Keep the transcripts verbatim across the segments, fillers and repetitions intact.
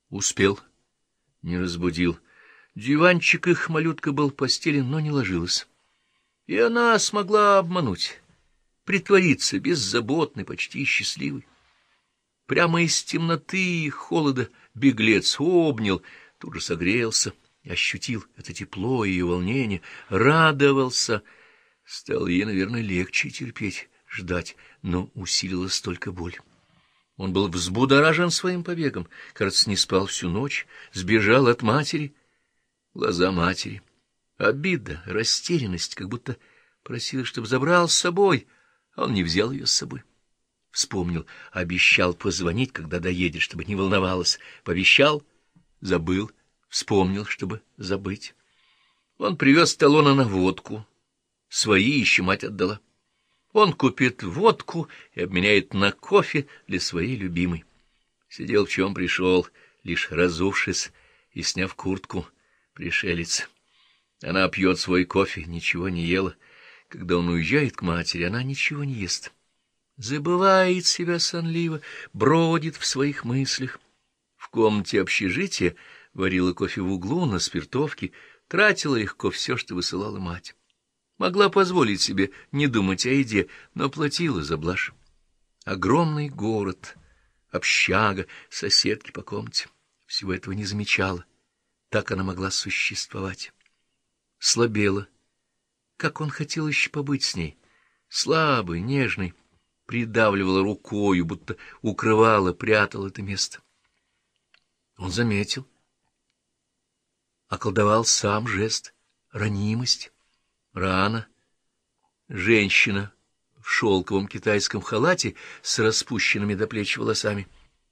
Успел, не разбудил. Диванчик их малютка был постелен, но не ложилась. И она смогла обмануть, притвориться беззаботной, почти счастливой. Прямо из темноты и холода беглец обнял, тут же согрелся, ощутил это тепло и ее волнение, радовался. Стало ей, наверное, легче терпеть, ждать, но усилилась только боль. Он был взбудоражен своим побегом, кажется, не спал всю ночь, сбежал от матери. Глаза матери, обида, растерянность, как будто просила, чтобы забрал с собой, а он не взял ее с собой. Вспомнил, обещал позвонить, когда доедет, чтобы не волновалась. Пообещал, забыл, вспомнил, чтобы забыть. Он привез талоны на водку, свои еще мать отдала. Он купит водку и обменяет на кофе для своей любимой. Сидел, в чем пришел, лишь разувшись и сняв куртку, пришелец. Она пьет свой кофе, ничего не ела. Когда он уезжает к матери, она ничего не ест. Забывает себя сонливо, бродит в своих мыслях. В комнате общежития варила кофе в углу на спиртовке, тратила легко все, что высылала мать. Могла позволить себе не думать о еде, но платила за блажь. Огромный город, общага, соседки по комнате. Всего этого не замечала. Так она могла существовать. Слабела. Как он хотел еще побыть с ней. Слабый, нежный. Придавливала рукою, будто укрывала, прятала это место. Он заметил. Околдовал сам жест, ранимость. Рано. Женщина в шелковом китайском халате с распущенными до плеч волосами.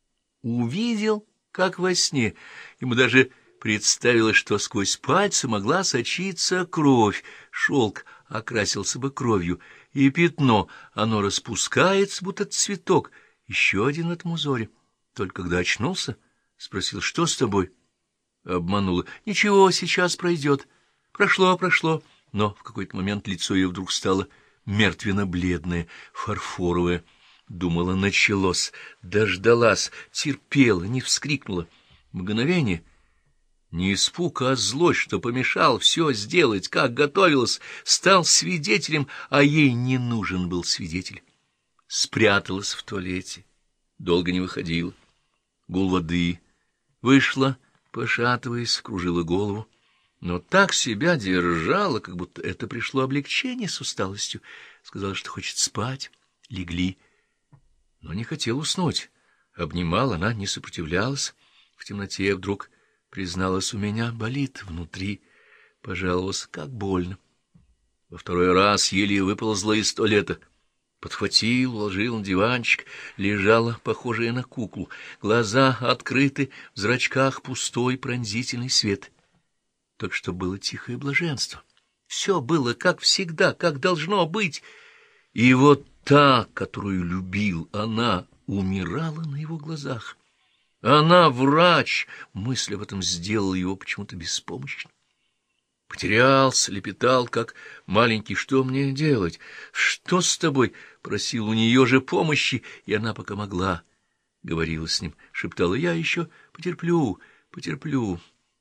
Увидел, как во сне. Ему даже представилось, что сквозь пальцы могла сочиться кровь. Шелк окрасился бы кровью, и пятно, оно распускается, будто цветок. Еще один в этом узоре. Только когда очнулся, спросил: что с тобой? Обманула: ничего, сейчас пройдет. Прошло, прошло. Но в какой-то момент лицо ее вдруг стало мертвенно-бледное, фарфоровое. Думала, началось, дождалась, терпела, не вскрикнула. Мгновение. Не испуг, а злость, что помешал все сделать, как готовилась, стал свидетелем, а ей не нужен был свидетель. Спряталась в туалете, долго не выходила. Гул воды. Вышла, пошатываясь, кружила голову. Но так себя держала, как будто это пришло облегчение с усталостью. Сказала, что хочет спать. Легли. Но не хотела уснуть. Обнимала, она не сопротивлялась. В темноте вдруг призналась: у меня болит внутри. Пожаловалась: как больно. Во второй раз еле выползла из туалета. Подхватил, уложил на диванчик, лежала, похожая на куклу. Глаза открыты, в зрачках пустой пронзительный свет. Так что было тихое блаженство. Все было как всегда, как должно быть. И вот та, которую любил, она умирала на его глазах. Она врач. Мысль об этом сделала его почему-то беспомощным. Потерялся, лепетал, как маленький: что мне делать? Что с тобой? Просил у нее же помощи, и она, пока могла, говорила с ним, шептала: я еще потерплю, потерплю.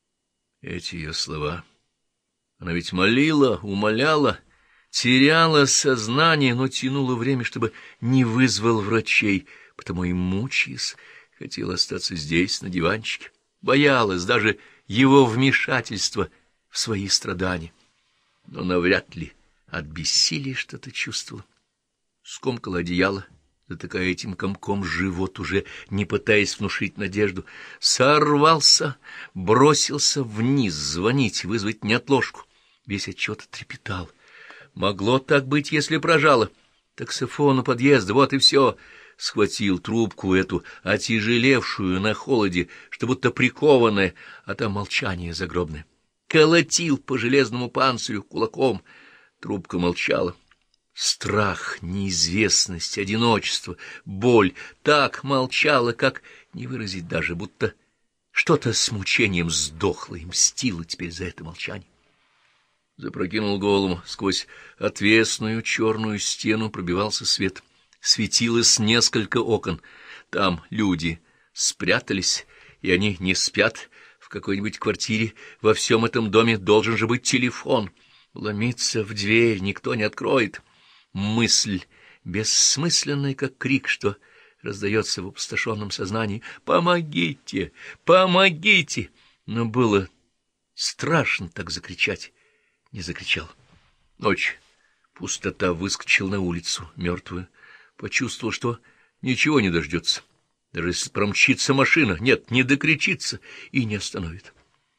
Эти ее слова. Она ведь молила, умоляла, теряла сознание, но тянула время, чтобы не вызвал врачей, потому и мучаясь, хотела остаться здесь, на диванчике, боялась даже его вмешательства в свои страдания, но навряд ли от бессилия что-то чувствовала. Скомкала одеяло, затыкая этим комком живот, уже не пытаясь внушить надежду. Сорвался, бросился вниз, звонить, вызвать неотложку. Весь отчет трепетал. Могло так быть, если прожало. Таксофон у подъезда, вот и все. Схватил трубку эту, отяжелевшую на холоде, что будто прикованная, а там молчание загробное. Колотил по железному панцирю кулаком. Трубка молчала. Страх, неизвестность, одиночество, боль так молчала, как не выразить даже, будто что-то с мучением сдохло и мстило теперь за это молчание. Запрокинул голову. Сквозь отвесную черную стену пробивался свет. Светилось несколько окон. Там люди спрятались и они не спят. В какой-нибудь квартире во всем этом доме должен же быть телефон. Ломиться в дверь никто не откроет. Мысль, бессмысленная, как крик, что раздается в опустошенном сознании: «Помогите! Помогите!» Но было страшно так закричать. Не закричал. Ночь. Пустота. Выскочил на улицу, мертвую. Почувствовал, что ничего не дождется. Даже если промчится машина, нет, не докричится и не остановит.